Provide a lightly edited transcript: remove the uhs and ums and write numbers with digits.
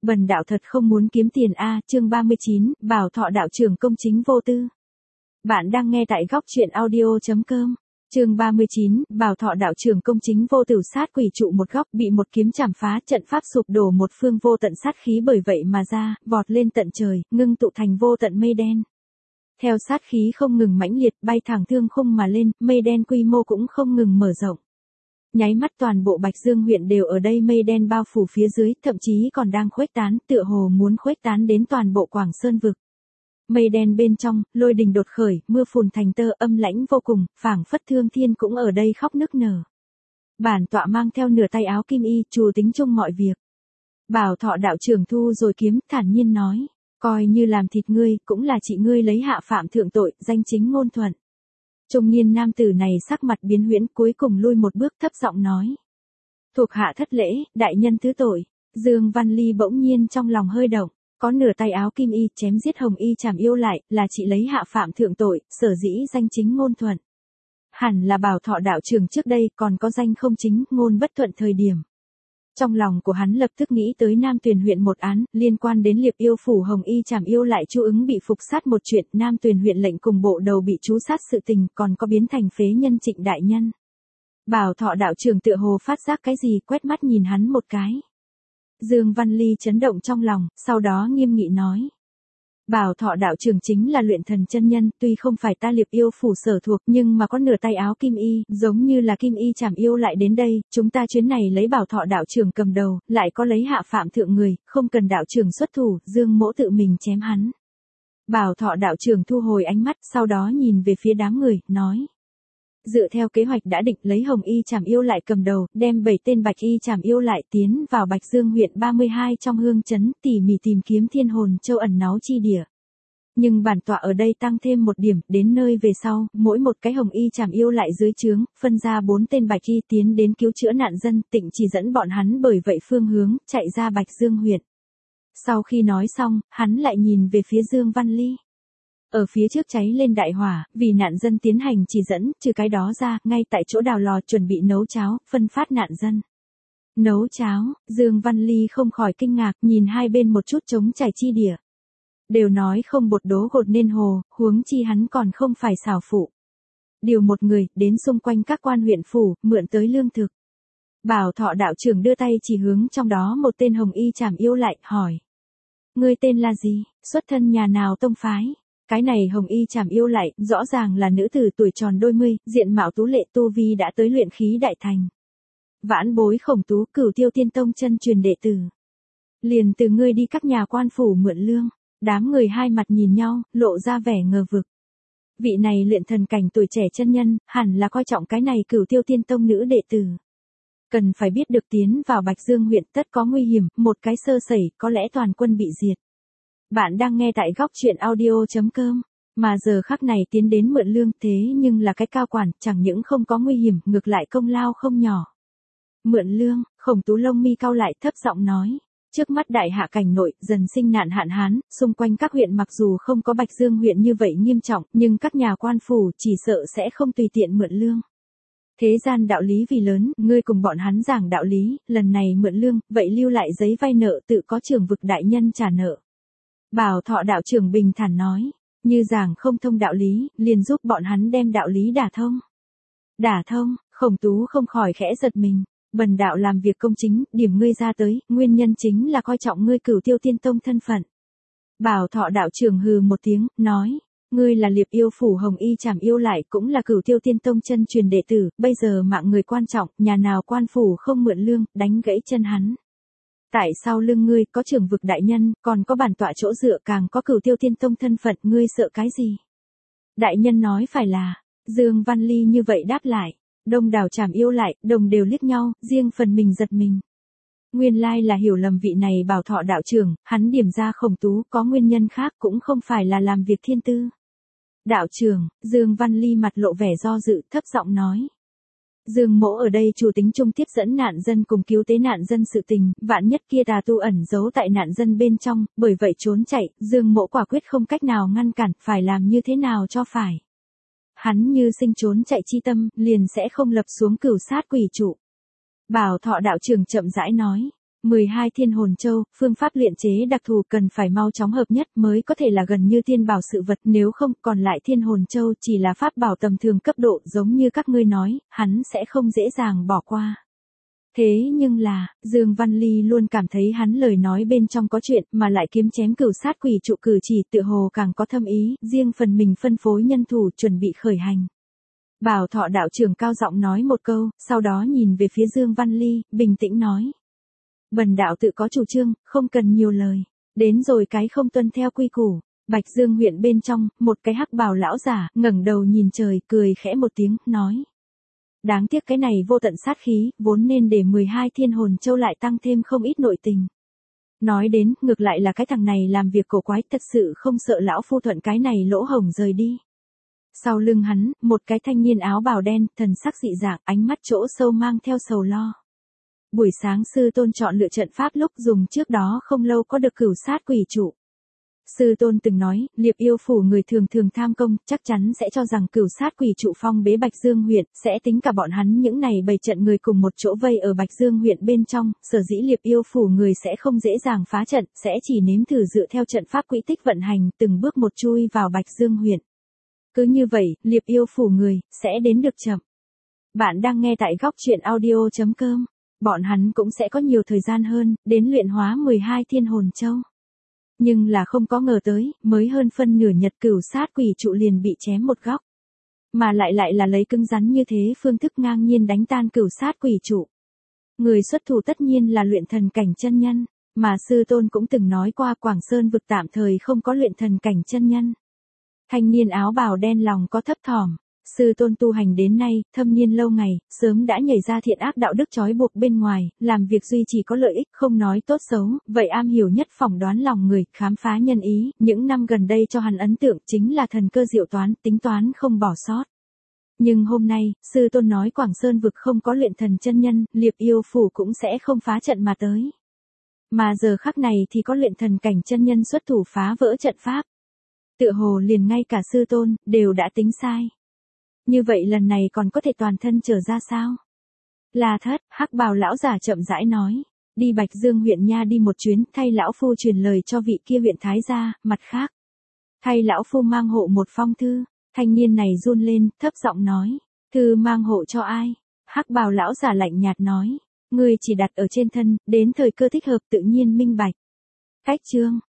Bần đạo thật không muốn kiếm tiền a. Chương 39, Bảo Thọ đạo trưởng công chính vô tư. Bạn đang nghe tại góc truyện audio.com. Chương 39, Bảo Thọ đạo trưởng công chính vô tử, sát quỷ trụ một góc bị một kiếm chảm phá, trận pháp sụp đổ, một phương vô tận sát khí bởi vậy mà ra, vọt lên tận trời, ngưng tụ thành vô tận mây đen. Theo sát khí không ngừng mãnh liệt, bay thẳng thương khung mà lên, mây đen quy mô cũng không ngừng mở rộng. Nháy mắt toàn bộ Bạch Dương huyện đều ở đây mây đen bao phủ phía dưới, thậm chí còn đang khuếch tán, tựa hồ muốn khuếch tán đến toàn bộ Quảng Sơn vực. Mây đen bên trong, lôi đình đột khởi, mưa phùn thành tơ, âm lãnh vô cùng, phảng phất Thương Thiên cũng ở đây khóc nức nở. Bản tọa mang theo nửa tay áo kim y, chủ tính chung mọi việc. Bảo Thọ đạo trưởng thu rồi kiếm, thản nhiên nói, coi như làm thịt ngươi, cũng là chị ngươi lấy hạ phạm thượng tội, danh chính ngôn thuận. Trung niên nam tử này sắc mặt biến huyễn, cuối cùng lui một bước, thấp giọng nói. Thuộc hạ thất lễ, đại nhân thứ tội. Dương Văn Ly bỗng nhiên trong lòng hơi động, có nửa tay áo kim y chém giết Hồng Y Trảm Yêu lại, là chị lấy hạ phạm thượng tội, sở dĩ danh chính ngôn thuận. Hẳn là Bảo Thọ đạo trưởng trước đây còn có danh không chính, ngôn bất thuận thời điểm. Trong lòng của hắn lập tức nghĩ tới Nam Tuyền huyện một án, liên quan đến Liệp Yêu phủ Hồng Y Trảm Yêu lại Chu Ứng bị phục sát một chuyện, Nam Tuyền huyện lệnh cùng bộ đầu bị chú sát sự tình, còn có biến thành phế nhân Trịnh đại nhân. Bảo Thọ đạo trưởng tựa hồ phát giác cái gì, quét mắt nhìn hắn một cái. Dương Văn Ly chấn động trong lòng, sau đó nghiêm nghị nói. Bảo Thọ đạo trưởng chính là luyện thần chân nhân, tuy không phải ta Liệp Yêu phủ sở thuộc, nhưng mà có nửa tay áo kim y, giống như là kim y Trảm Yêu lại đến đây, chúng ta chuyến này lấy Bảo Thọ đạo trưởng cầm đầu, lại có lấy hạ phạm thượng người, không cần đạo trưởng xuất thủ, Dương mỗ tự mình chém hắn. Bảo Thọ đạo trưởng thu hồi ánh mắt, sau đó nhìn về phía đám người, nói. Dựa theo kế hoạch đã định, lấy Hồng Y Trảm Yêu lại cầm đầu, đem 7 tên Bạch Y Trảm Yêu lại tiến vào Bạch Dương huyện 32 trong hương trấn, tỉ mỉ tìm kiếm thiên hồn châu ẩn náu chi địa. Nhưng bản tọa ở đây tăng thêm một điểm, đến nơi về sau, mỗi một cái Hồng Y Trảm Yêu lại dưới trướng, phân ra 4 tên Bạch Y tiến đến cứu chữa nạn dân, Tịnh chỉ dẫn bọn hắn bởi vậy phương hướng, chạy ra Bạch Dương huyện. Sau khi nói xong, hắn lại nhìn về phía Dương Văn Ly. Ở phía trước cháy lên đại hỏa, vì nạn dân tiến hành chỉ dẫn, trừ cái đó ra, ngay tại chỗ đào lò chuẩn bị nấu cháo, phân phát nạn dân. Nấu cháo, Dương Văn Ly không khỏi kinh ngạc, nhìn hai bên một chút trống trải chi địa. Đều nói không bột đố gột nên hồ, huống chi hắn còn không phải xảo phụ. Điều một người, đến xung quanh các quan huyện phủ, mượn tới lương thực. Bảo Thọ đạo trưởng đưa tay chỉ hướng trong đó một tên Hồng Y Trảm Yêu lại, hỏi. Ngươi tên là gì, xuất thân nhà nào tông phái? Cái này Hồng Y Trảm Yêu lại, rõ ràng là nữ tử tuổi tròn đôi mươi, diện mạo tú lệ, tu vi đã tới luyện khí đại thành. Vãn bối Khổng Tú, Cửu Tiêu Tiên Tông chân truyền đệ tử. Liền từ ngươi đi các nhà quan phủ mượn lương. Đám người hai mặt nhìn nhau, lộ ra vẻ ngờ vực. Vị này luyện thần cảnh tuổi trẻ chân nhân, hẳn là coi trọng cái này Cửu Tiêu Tiên Tông nữ đệ tử. Cần phải biết được tiến vào Bạch Dương huyện tất có nguy hiểm, một cái sơ sẩy, có lẽ toàn quân bị diệt. Bạn đang nghe tại góc truyện audio.com, mà giờ khắc này tiến đến mượn lương, thế nhưng là cái cao quản, chẳng những không có nguy hiểm, ngược lại công lao không nhỏ. Mượn lương, Khổng Tú lông mi cau lại, thấp giọng nói. Trước mắt đại hạ cảnh nội, dần sinh nạn hạn hán, xung quanh các huyện mặc dù không có Bạch Dương huyện như vậy nghiêm trọng, nhưng các nhà quan phủ chỉ sợ sẽ không tùy tiện mượn lương. Thế gian đạo lý vì lớn, ngươi cùng bọn hắn giảng đạo lý, lần này mượn lương, vậy lưu lại giấy vay nợ tự có trưởng vực đại nhân trả nợ. Bảo Thọ đạo trưởng bình thản nói, như giảng không thông đạo lý, liền giúp bọn hắn đem đạo lý đả thông. Đả thông, Khổng Tú không khỏi khẽ giật mình. Bần đạo làm việc công chính, điểm ngươi ra tới, nguyên nhân chính là coi trọng ngươi Cửu Tiêu Tiên Tông thân phận. Bảo Thọ đạo trưởng hừ một tiếng, nói, ngươi là Liệp Yêu phủ Hồng Y Trảm Yêu lại, cũng là Cửu Tiêu Tiên Tông chân truyền đệ tử, bây giờ mạng người quan trọng, nhà nào quan phủ không mượn lương, đánh gãy chân hắn. Tại sao lưng ngươi có trưởng vực đại nhân, còn có bản tọa chỗ dựa, càng có Cửu Tiêu Tiên Tông thân phận, ngươi sợ cái gì? Đại nhân nói phải là, Dương Văn Ly như vậy đáp lại. Đông đảo Trảm Yêu lại, đồng đều liếc nhau, riêng phần mình giật mình. Nguyên lai là hiểu lầm vị này Bảo Thọ đạo trưởng, hắn điểm ra Khổng Tú, có nguyên nhân khác cũng không phải là làm việc thiên tư. Đạo trưởng, Dương Văn Ly mặt lộ vẻ do dự, thấp giọng nói. Dương mỗ ở đây chủ tính chung tiếp dẫn nạn dân cùng cứu tế nạn dân sự tình, vạn nhất kia tà tu ẩn giấu tại nạn dân bên trong, bởi vậy trốn chạy, Dương mỗ quả quyết không cách nào ngăn cản, phải làm như thế nào cho phải. Hắn như sinh trốn chạy chi tâm, liền sẽ không lập xuống cửu sát quỷ trụ. Bảo Thọ đạo trưởng chậm rãi nói, 12 thiên hồn châu, phương pháp luyện chế đặc thù cần phải mau chóng hợp nhất mới có thể là gần như tiên bảo sự vật, nếu không còn lại thiên hồn châu chỉ là pháp bảo tầm thường cấp độ giống như các ngươi nói, hắn sẽ không dễ dàng bỏ qua. Thế nhưng là, Dương Văn Ly luôn cảm thấy hắn lời nói bên trong có chuyện mà lại kiếm chém cửu sát quỷ trụ cử chỉ tựa hồ càng có thâm ý, riêng phần mình phân phối nhân thủ chuẩn bị khởi hành. Bảo Thọ đạo trưởng cao giọng nói một câu, sau đó nhìn về phía Dương Văn Ly, bình tĩnh nói. Bần đạo tự có chủ trương, không cần nhiều lời. Đến rồi cái không tuân theo quy củ. Bạch Dương huyện bên trong, một cái hắc bào lão giả, ngẩng đầu nhìn trời, cười khẽ một tiếng, nói. Đáng tiếc cái này vô tận sát khí, vốn nên để 12 thiên hồn châu lại tăng thêm không ít nội tình. Nói đến, ngược lại là cái thằng này làm việc cổ quái, thật sự không sợ lão phu thuận cái này lỗ hổng rời đi. Sau lưng hắn, một cái thanh niên áo bào đen, thần sắc dị dạng, ánh mắt chỗ sâu mang theo sầu lo. Buổi sáng sư tôn chọn lựa trận pháp lúc dùng trước đó không lâu có được cửu sát quỷ trụ. Sư tôn từng nói, Liệp Yêu phủ người thường thường tham công, chắc chắn sẽ cho rằng cửu sát quỷ trụ phong bế Bạch Dương huyện, sẽ tính cả bọn hắn những này bày trận người cùng một chỗ vây ở Bạch Dương huyện bên trong, sở dĩ Liệp Yêu phủ người sẽ không dễ dàng phá trận, sẽ chỉ nếm thử dựa theo trận pháp quỹ tích vận hành, từng bước một chui vào Bạch Dương huyện. Cứ như vậy, Liệp Yêu phủ người sẽ đến được chậm. Bạn đang nghe tại góc truyện audio.com. Bọn hắn cũng sẽ có nhiều thời gian hơn, đến luyện hóa 12 thiên hồn châu. Nhưng là không có ngờ tới, mới hơn phân nửa nhật cửu sát quỷ trụ liền bị chém một góc. Mà lại là lấy cứng rắn như thế phương thức ngang nhiên đánh tan cửu sát quỷ trụ. Người xuất thủ tất nhiên là luyện thần cảnh chân nhân, mà sư tôn cũng từng nói qua Quảng Sơn vực tạm thời không có luyện thần cảnh chân nhân. Thanh niên áo bào đen lòng có thấp thỏm. Sư tôn tu hành đến nay, thâm niên lâu ngày, sớm đã nhảy ra thiện ác đạo đức trói buộc bên ngoài, làm việc duy chỉ có lợi ích, không nói tốt xấu, vậy am hiểu nhất phỏng đoán lòng người, khám phá nhân ý, những năm gần đây cho hắn ấn tượng chính là thần cơ diệu toán, tính toán không bỏ sót. Nhưng hôm nay, sư tôn nói Quảng Sơn vực không có luyện thần chân nhân, Liệp Yêu phủ cũng sẽ không phá trận mà tới. Mà giờ khắc này thì có luyện thần cảnh chân nhân xuất thủ phá vỡ trận pháp. Tựa hồ liền ngay cả sư tôn, đều đã tính sai. Như vậy lần này còn có thể toàn thân trở ra sao? Là thất, hắc bào lão giả chậm rãi nói. Đi Bạch Dương huyện nha đi một chuyến, thay lão phu truyền lời cho vị kia huyện thái gia, mặt khác. Thay lão phu mang hộ một phong thư. Thanh niên này run lên, thấp giọng nói. Thư mang hộ cho ai? Hắc bào lão giả lạnh nhạt nói. Ngươi chỉ đặt ở trên thân, đến thời cơ thích hợp tự nhiên minh bạch. Cách chương.